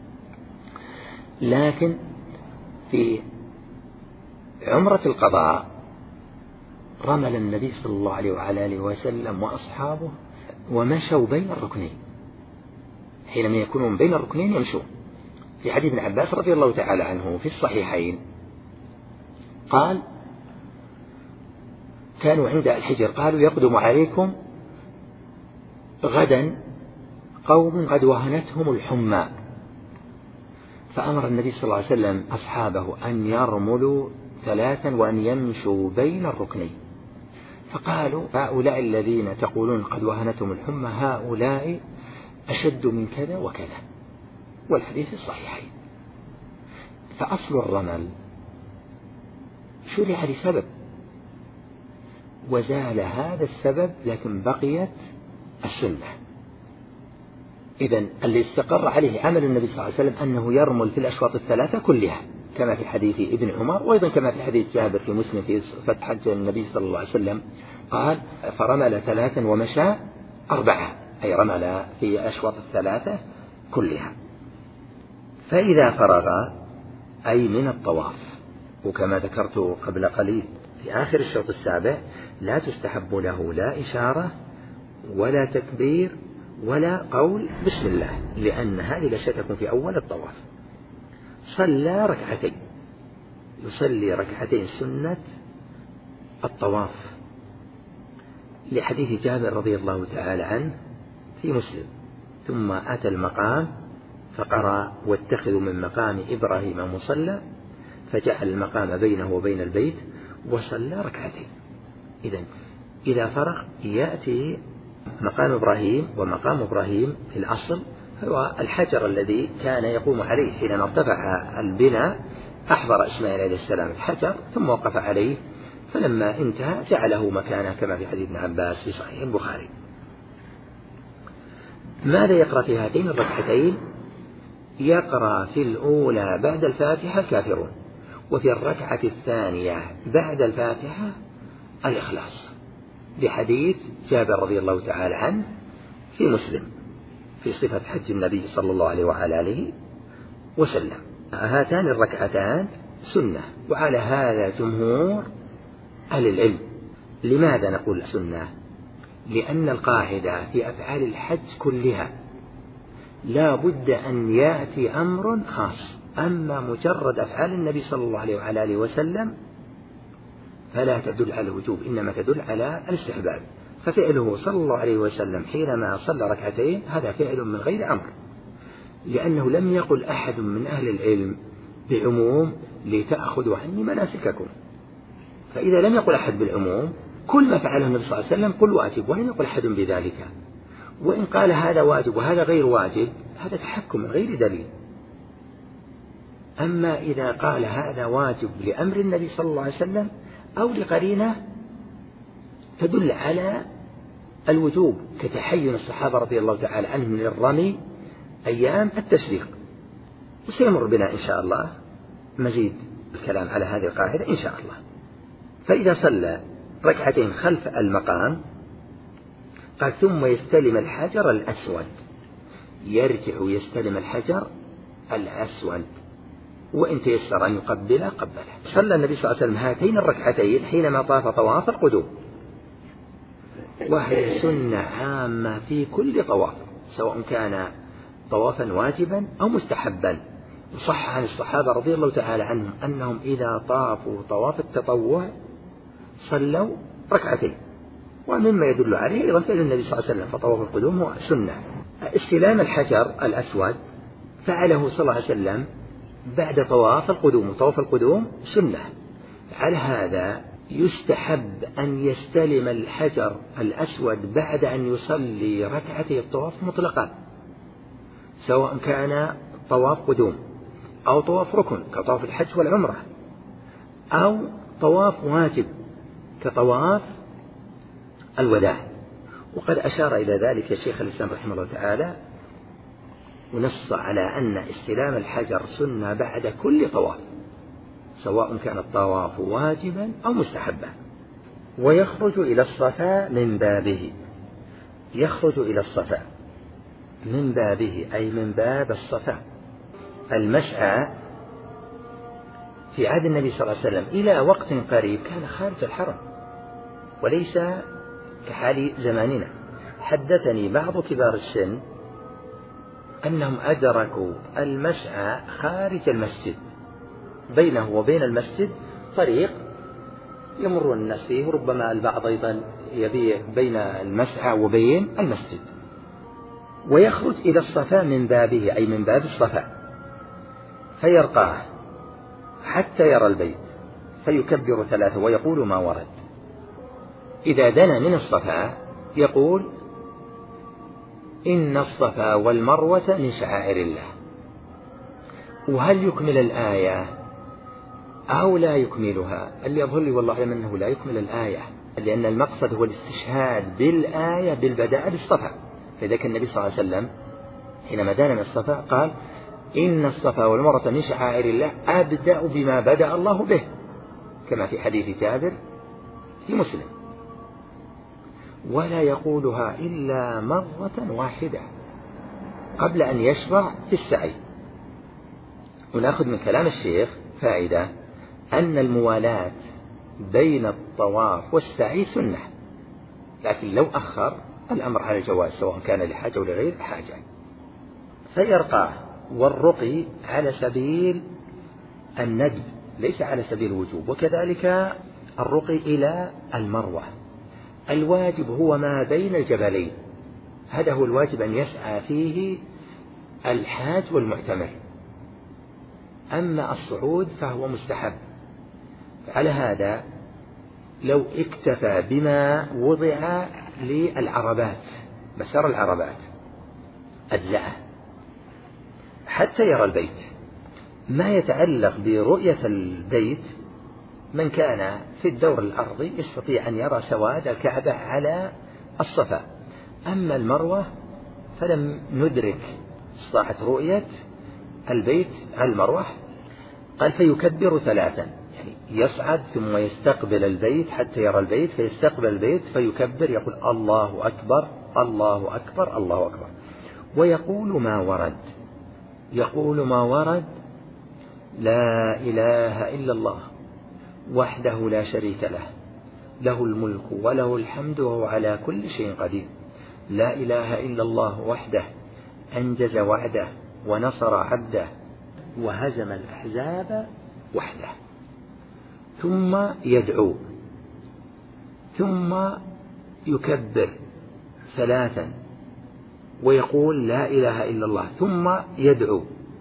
لكن في عمرة القضاء رمل النبي صلى الله عليه وسلم وأصحابه ومشوا بين الركنين، حينما يكونون بين الركنين يمشون. في حديث ابن عباس رضي الله تعالى عنه في الصحيحين قال: كانوا عند الحجر قالوا: يقدم عليكم غدا قوم قد وهنتهم الحمى، فأمر النبي صلى الله عليه وسلم أصحابه أن يرملوا ثلاثا وأن يمشوا بين الركنين، فقالوا: هؤلاء الذين تقولون قد وهنتهم الحمى هؤلاء أشد من كذا وكذا، والحديث الصحيحين. فأصل الرمل شرع لسبب وزال هذا السبب، لكن بقيت السنة. إذن اللي استقر عليه عمل النبي صلى الله عليه وسلم أنه يرمل في الأشواط الثلاثة كلها، كما في حديث ابن عمر، وأيضا كما في حديث جابر في مسلم في فتح حج النبي صلى الله عليه وسلم قال: فرمل ثلاثا ومشى أربعة، أي رمل في أشواط الثلاثة كلها. فإذا فرغ أي من الطواف، وكما ذكرت قبل قليل في آخر الشوط السابع لا تستحب له لا إشارة ولا تكبير ولا قول بسم الله، لأن هذه الأشياء تكون في أول الطواف. صلى ركعتين، يصلي ركعتين سنة الطواف، لحديث جابر رضي الله تعالى عنه في مسلم: ثم أتى المقام فقرأ: واتخذوا من مقام إبراهيم مصلى، فجعل المقام بينه وبين البيت وصلى ركعتين. إذن إذا فرغ يأتي مقام إبراهيم، ومقام إبراهيم في الأصل هو الحجر الذي كان يقوم عليه حينما ارتفع البناء، أحضر إسماعيل عليه السلام الحجر ثم وقف عليه، فلما انتهى جعله مكانه كما في حديث ابن عباس في صحيح البخاري. ماذا يقرأ في هاتين الركعتين؟ يقرأ في الأولى بعد الفاتحة الكافرون، وفي الركعة الثانية بعد الفاتحة الإخلاص، بحديث جابر رضي الله تعالى عنه في مسلم في صفة حج النبي صلى الله عليه وعلى آله وسلم. هاتان الركعتان سنة، وعلى هذا جمهور أهل العلم. لماذا نقول سنة؟ لأن القاعدة في أفعال الحج كلها لا بد أن يأتي أمر خاص، أما مجرد أفعال النبي صلى الله عليه وعلى آله وسلم فلا تدل على الوجوب، إنما تدل على الاستحباب. ففعله صلى الله عليه وسلم حينما صلى ركعتين هذا فعل من غير أمر، لأنه لم يقل أحد من أهل العلم بعموم لتأخذوا عني مناسككم. فإذا لم يقل أحد بالعموم كل ما فعله النبي صلى الله عليه وسلم قل واجب، ولم يقل أحد بذلك. وإن قال هذا واجب وهذا غير واجب هذا تحكم من غير دليل. أما إذا قال هذا واجب لأمر النبي صلى الله عليه وسلم أو لقرينة تدل على الوجوب، كتحين الصحابة رضي الله تعالى عنهم للرمي أيام التشريق، وسيمر بنا إن شاء الله مزيد الكلام على هذه القاعدة إن شاء الله. فإذا صلى ركعتين خلف المقام قال ثم يستلم الحجر الأسود، يرجع يستلم الحجر الأسود، وإن تيسر أن يقبله قبله. صلى النبي صلى الله عليه وسلم هاتين الركعتين حينما طاف طواف القدوم، وهي سنة عامة في كل طواف سواء كان طوافا واجبا أو مستحبا. وصح عن الصحابة رضي الله تعالى عنهم أنهم إذا طافوا طواف التطوع صلوا ركعتين، ومما يدل عليه أيضا فعل النبي صلى الله عليه وسلم فطواف القدوم هو سنة. استلام الحجر الأسود فعله صلى الله عليه وسلم بعد طواف القدوم، وطواف القدوم سنة. على هذا يستحب أن يستلم الحجر الأسود بعد أن يصلي ركعتي الطواف مطلقا، سواء كان طواف قدوم أو طواف ركن كطواف الحج والعمرة، أو طواف واجب كطواف الوداع. وقد أشار إلى ذلك شيخ الإسلام رحمه الله تعالى ونص على أن استلام الحجر سنة بعد كل طواف سواء كان الطواف واجبا أو مستحبا. ويخرج إلى الصفا من بابه، يخرج إلى الصفا من بابه أي من باب الصفا. المسعى في عهد النبي صلى الله عليه وسلم إلى وقت قريب كان خارج الحرم وليس كحال زماننا. حدثني بعض كبار السن أنهم أدركوا المسعى خارج المسجد، بينه وبين المسجد طريق يمر الناس فيه، ربما البعض أيضا يبيع بين المسعى وبين المسجد. ويخرج إلى الصفا من بابه أي من باب الصفا فيرقاه حتى يرى البيت فيكبر ثلاثة ويقول ما ورد. إذا دنا من الصفا يقول إن الصفا والمروة من شعائر الله. وهل يكمل الآية أو لا يكملها؟ اللي يظهر لي والله أعلم أنه لا يكمل الآية، لأن المقصد هو الاستشهاد بالآية بالبداء بالصفا. فإذا كان النبي صلى الله عليه وسلم حينما دنا من الصفا قال إن الصفا والمروة من شعائر الله أبدأ بما بدأ الله به، كما في حديث جابر في مسلم، ولا يقولها إلا مرة واحدة قبل أن يشرع في السعي. ونأخذ من كلام الشيخ فائدة أن الموالاة بين الطواف والسعي سنة، لكن لو أخر الأمر على الجواز سواء كان لحاجة أو لغير حاجة. فيرقى، والرقي على سبيل الندب ليس على سبيل الوجوب، وكذلك الرقي إلى المروة. الواجب هو ما بين الجبلين، هذا هو الواجب أن يسعى فيه الحاج والمعتمر، أما الصعود فهو مستحب. على هذا لو اكتفى بما وضع للعربات مسار العربات أجزأه حتى يرى البيت. ما يتعلق برؤية البيت من كان في الدور الأرضي يستطيع أن يرى سواد الكعبة على الصفا، أما المروة فلم ندرك استطاعة رؤية البيت على المروة. قال فيكبر ثلاثا، يعني يصعد ثم يستقبل البيت حتى يرى البيت، فيستقبل البيت فيكبر يقول الله أكبر الله أكبر الله أكبر، ويقول ما ورد، يقول ما ورد لا إله إلا الله وحده لا شريك له له الملك وله الحمد وهو على كل شيء قدير، لا إله إلا الله وحده أنجز وعده ونصر عبده وهزم الأحزاب وحده. ثم يدعو ثم يكبر ثلاثا ويقول لا إله إلا الله، ثم يدعو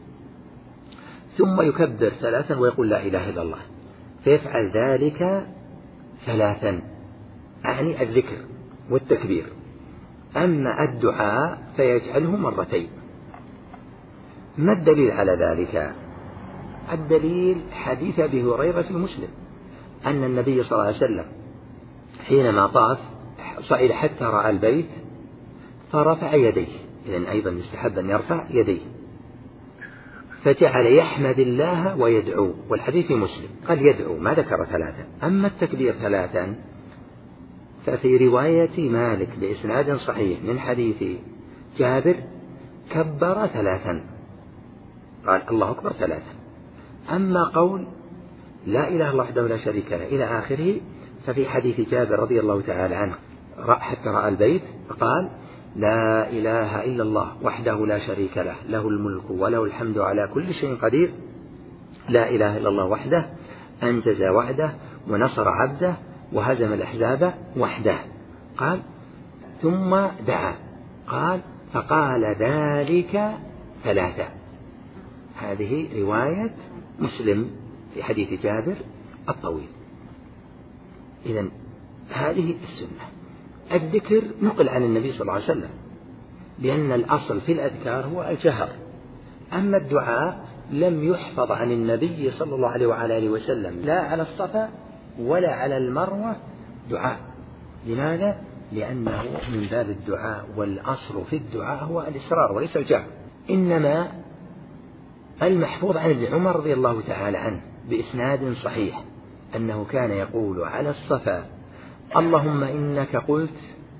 ثم يكبر ثلاثا ويقول لا إله إلا الله، فيفعل ذلك ثلاثا، أعني الذكر والتكبير. أما الدعاء فيجعله مرتين. ما الدليل على ذلك؟ الدليل حديث أبي هريرة في مسلم أن النبي صلى الله عليه وسلم حينما طاف صعد حتى رأى البيت فرفع يديه، إذن أيضا يستحب أن يرفع يديه، فجعل يحمد الله ويدعو، والحديث في مسلم قال يدعو ما ذكر ثلاثا. أما التكبير ثلاثا ففي رواية مالك بإسناد صحيح من حديث جابر كبر ثلاثا، قال الله أكبر ثلاثا. أما قول لا إله إلا الله وحده لا شريك له إلى آخره ففي حديث جابر رضي الله تعالى عنه حتى رأى البيت فقال لا إله إلا الله وحده لا شريك له له الملك وله الحمد على كل شيء قدير، لا إله إلا الله وحده أنجز وعده ونصر عبده وهزم الأحزاب وحده. قال ثم دعا قال فقال ذلك ثلاثة. هذه رواية مسلم في حديث جابر الطويل. إذن هذه السنة. الذكر نقل عن النبي صلى الله عليه وسلم لأن الأصل في الأذكار هو الجهر. أما الدعاء لم يحفظ عن النبي صلى الله عليه وعلى آله وسلم لا على الصفا ولا على المروة دعاء. لماذا؟ لأنه من باب الدعاء، والأصل في الدعاء هو الإصرار وليس الجهر. إنما المحفوظ عن ابن عمر رضي الله تعالى عنه بإسناد صحيح أنه كان يقول على الصفا اللهم إنك قلت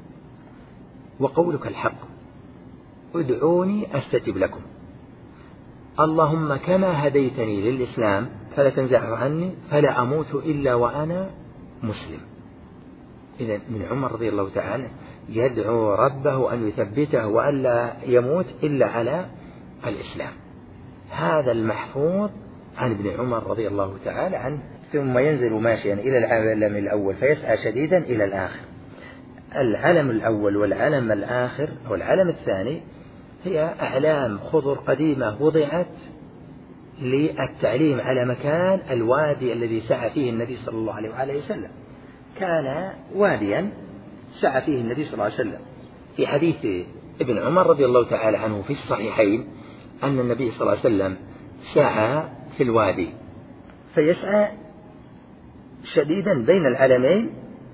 وقولك الحق ادعوني أستجب لكم، اللهم كما هديتني للإسلام فلا تنزعه عني فلا أموت إلا وأنا مسلم. إذن من عمر رضي الله تعالى يدعو ربه أن يثبته وألا يموت إلا على الإسلام. هذا المحفوظ عن ابن عمر رضي الله تعالى عنه. ثم ينزل ماشيا إلى العلم الأول فيسعى شديدا إلى الآخر. العلم الأول والعلم الآخر أو العلم الثاني هي أعلام خضر قديمة وضعت للتعليم على مكان الوادي الذي سعى فيه النبي صلى الله عليه وآله وسلم. كان واديا سعى فيه النبي صلى الله عليه وسلم. في حديث ابن عمر رضي الله تعالى عنه في الصحيحين أن النبي صلى الله عليه وسلم سعى في الوادي فيسعى شديدا بين العلمين،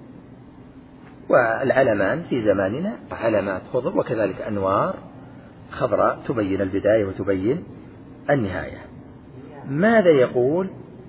والعلمان في زماننا علامات خضر وكذلك أنوار خضراء تبين البداية وتبين النهاية. ماذا يقول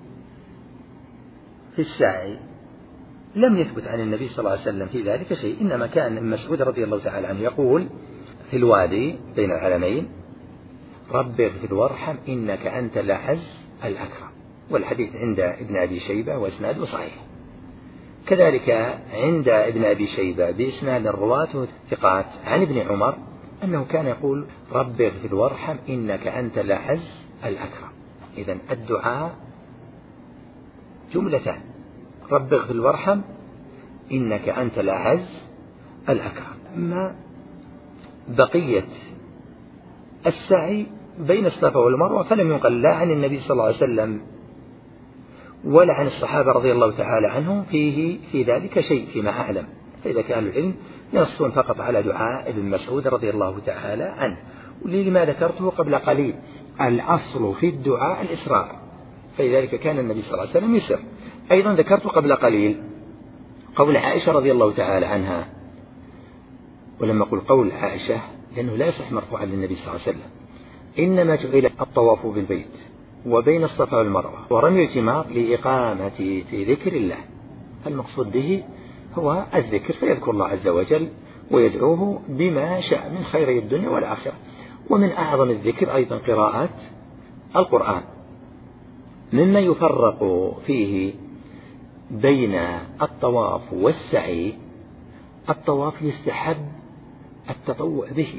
في السعي؟ لم يثبت عن النبي صلى الله عليه وسلم في ذلك شيء، إنما كان ابن مسعود رضي الله تعالى عنه يقول في الوادي بين العلمين رب اغفر وارحم إنك أنت الأعز الأكرم، والحديث عند ابن أبي شيبة وإسناده صحيح. كذلك عند ابن أبي شيبة بإسناد الرواة ثقات عن ابن عمر أنه كان يقول رب اغفر وارحم إنك أنت الأعز الأكرم. إذن الدعاء جملتان، رب اغفر وارحم إنك أنت الأعز الأكرم. أما بقية السعي بين الصفا والمروة فلم ينقل لا عن النبي صلى الله عليه وسلم ولا عن الصحابة رضي الله تعالى عنهم فيه في ذلك شيء فيما أعلم. فإذا كان العلم ينصون فقط على دعاء ابن مسعود رضي الله تعالى عنه. ولما ذكرته قبل قليل الأصل في الدعاء الإصرار، فلذلك كان النبي صلى الله عليه وسلم يسر. أيضا ذكرت قبل قليل قول عائشة رضي الله تعالى عنها، ولما أقول قول عائشة لأنه لا يصح مرفوعا للنبي صلى الله عليه وسلم، إنما جعل الطواف بالبيت وبين الصفا والمروة ورمي الجمار لإقامة في ذكر الله. المقصود به هو الذكر، فيذكر الله عز وجل ويدعوه بما شاء من خير الدنيا والآخرة. ومن أعظم الذكر أيضا قراءة القرآن. مما يفرق فيه بين الطواف والسعي، الطواف يستحب التطوع به،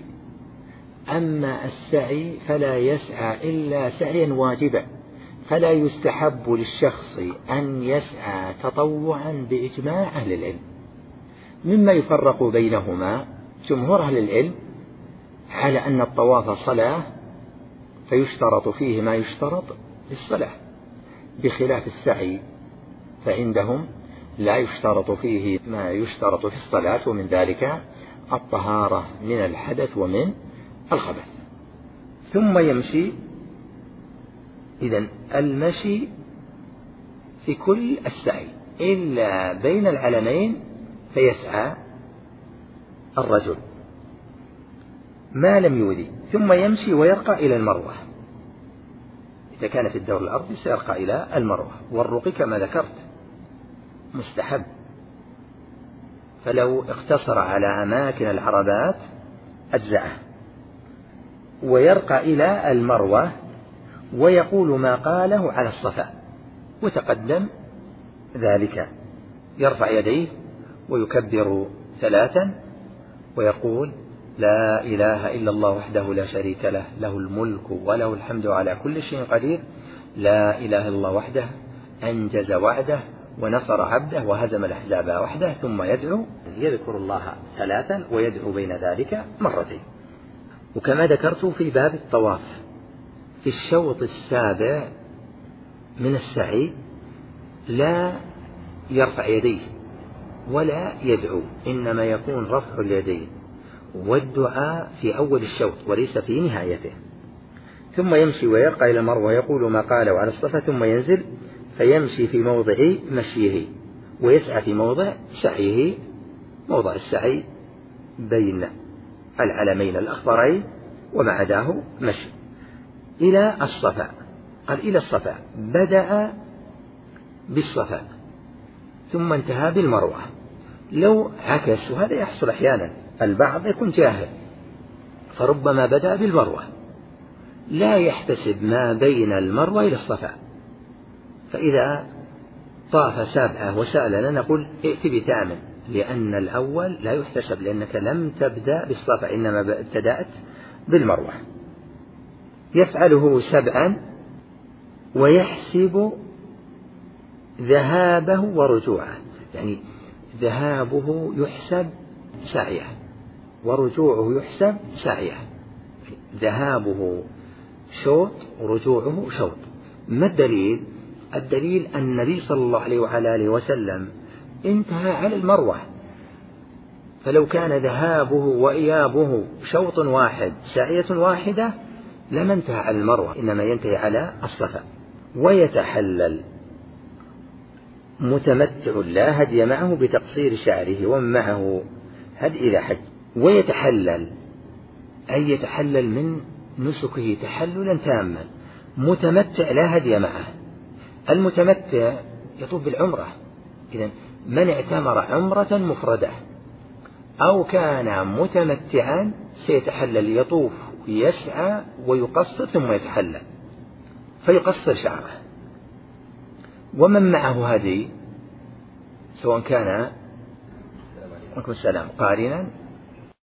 أما السعي فلا يسعى إلا سعيا واجبا، فلا يستحب للشخص أن يسعى تطوعا بإجماع أهل العلم. مما يفرق بينهما جمهور أهل العلم على أن الطواف صلاة فيشترط فيه ما يشترط للصلاة، بخلاف السعي فعندهم لا يشترط فيه ما يشترط في الصلاة، ومن ذلك الطهارة من الحدث ومن الخبث. ثم يمشي. إذن المشي في كل السعي إلا بين العلمين فيسعى الرجل ما لم يؤذي، ثم يمشي ويرقى إلى المروة. إذا كان في الدور الأرضي سيرقى إلى المروة. والرقي كما ذكرت مستحب، فلو اقتصر على أماكن العربات أجزأه. ويرقى إلى المروة ويقول ما قاله على الصفا، وتقدم ذلك، يرفع يديه ويكبر ثلاثا ويقول لا إله إلا الله وحده لا شريك له، له الملك وله الحمد على كل شيء قدير، لا إله إلا الله وحده أنجز وعده ونصر عبده وهزم الأحزاب وحده. ثم يدعو، يذكر الله ثلاثا ويدعو بين ذلك مرتين. وكما ذكرت في باب الطواف في الشوط السابع من السعي لا يرفع يديه ولا يدعو، إنما يكون رفع اليدين والدعاء في أول الشوط وليس في نهايته. ثم يمشي ويرقى إلى المروة ويقول ما قاله على الصفا، ثم ينزل فيمشي في موضع مشيه ويسعى في موضع سعيه، موضع السعي بين العلمين الأخضرين وما عداه مشي إلى الصفا. قال إلى الصفا، بدأ بالصفا ثم انتهى بالمروة. لو عكس، وهذا يحصل أحيانا، البعض يكون جاهل فربما بدأ بالمروة لا يحتسب ما بين المروة إلى الصفا، فإذا طاف سبعة وسألنا نقول ائت بثامن، لأن الأول لا يحتسب لأنك لم تبدأ بالصفا إنما ابتدأت بالمروة. يفعله سبعا ويحسب ذهابه ورجوعه، يعني ذهابه يحسب سعيه ورجوعه يحسب سعيه، ذهابه شوط ورجوعه شوط. ما الدليل؟ الدليل أن النبي صلى الله عليه وعلى آله وسلم انتهى على المروة، فلو كان ذهابه وإيابه شوط واحد سعية واحدة لما انتهى على المروة، إنما ينتهي على الصفا. ويتحلل متمتع لا هدي معه بتقصير شعره ومن معه هدي إلى حج. ويتحلل أي يتحلل من نسكه تحللا تاما، متمتع لا هدي معه. المتمتع يطوف بالعمرة، إذن من اعتمر عمرة مفردة أو كان متمتعا سيتحلل، يطوف يسعى ويقصر ثم يتحلل فيقصر شعره. ومن معه هدي سواء كان السلام قارنا